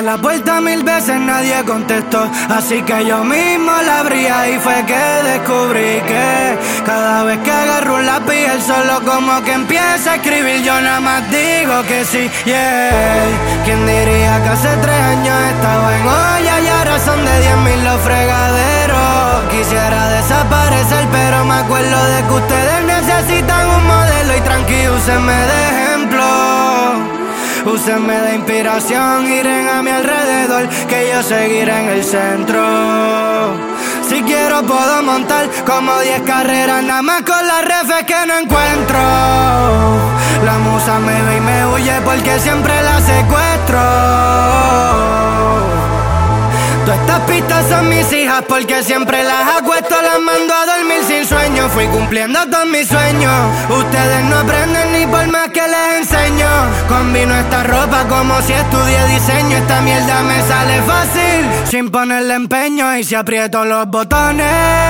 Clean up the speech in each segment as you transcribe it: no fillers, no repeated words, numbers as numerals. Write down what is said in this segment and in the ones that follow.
la puerta 1000 veces, nadie contestó. Así que yo mismo la abrí y fue que descubrí que cada vez que agarro un lápiz, él solo como que empieza a escribir. Yo nada más digo que sí, yeah. ¿Quién diría que hace 3 años estaba en olla y ahora son de 10.000 los fregaderos? Quisiera desaparecer, pero me acuerdo de que ustedes necesitan un modelo. Y tranquilo, úsenme de ejemplo, úsenme de inspiración, giren a mi alrededor, que yo seguiré en el centro. Si quiero puedo montar como 10 carreras, nada más con las refes que no encuentro. La musa me ve y me huye porque siempre la secuestro. Todas estas pistas son mis hijas porque siempre las acuesto, las mando a dormir sin sueño. Fui cumpliendo todos mis sueños, ustedes no aprenden ni por más que les enseño. Combino esta ropa como si estudié diseño. Esta mierda me sale fácil sin ponerle empeño. Y si aprieto los botones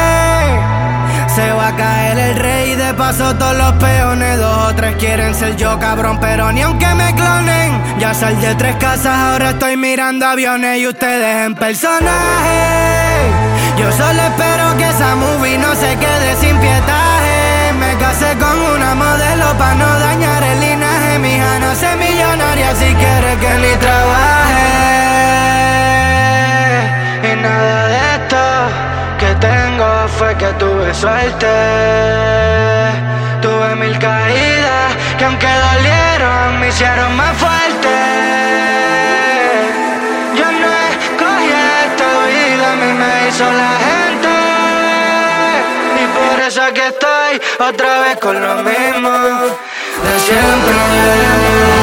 se va a caer el rey y de paso todos los peones. 2 o 3 quieren ser yo, cabrón, pero ni aunque me clonen. Ya salí de 3 casas, ahora estoy mirando aviones y ustedes en personaje. Yo solo espero que esa movie no se quede sin pietaje. Me casé con una modelo pa' no dañar el linaje. Mi hija no se millonaria si quiere que ni trabaje. Y nada de esto que tengo fue que tuve suerte. Tuve 1000 caídas que aunque dolieron me hicieron más fuerte. Yo no escogí esta vida, a mí me hizo la gente. Y por eso aquí estoy otra vez con lo mismo de siempre.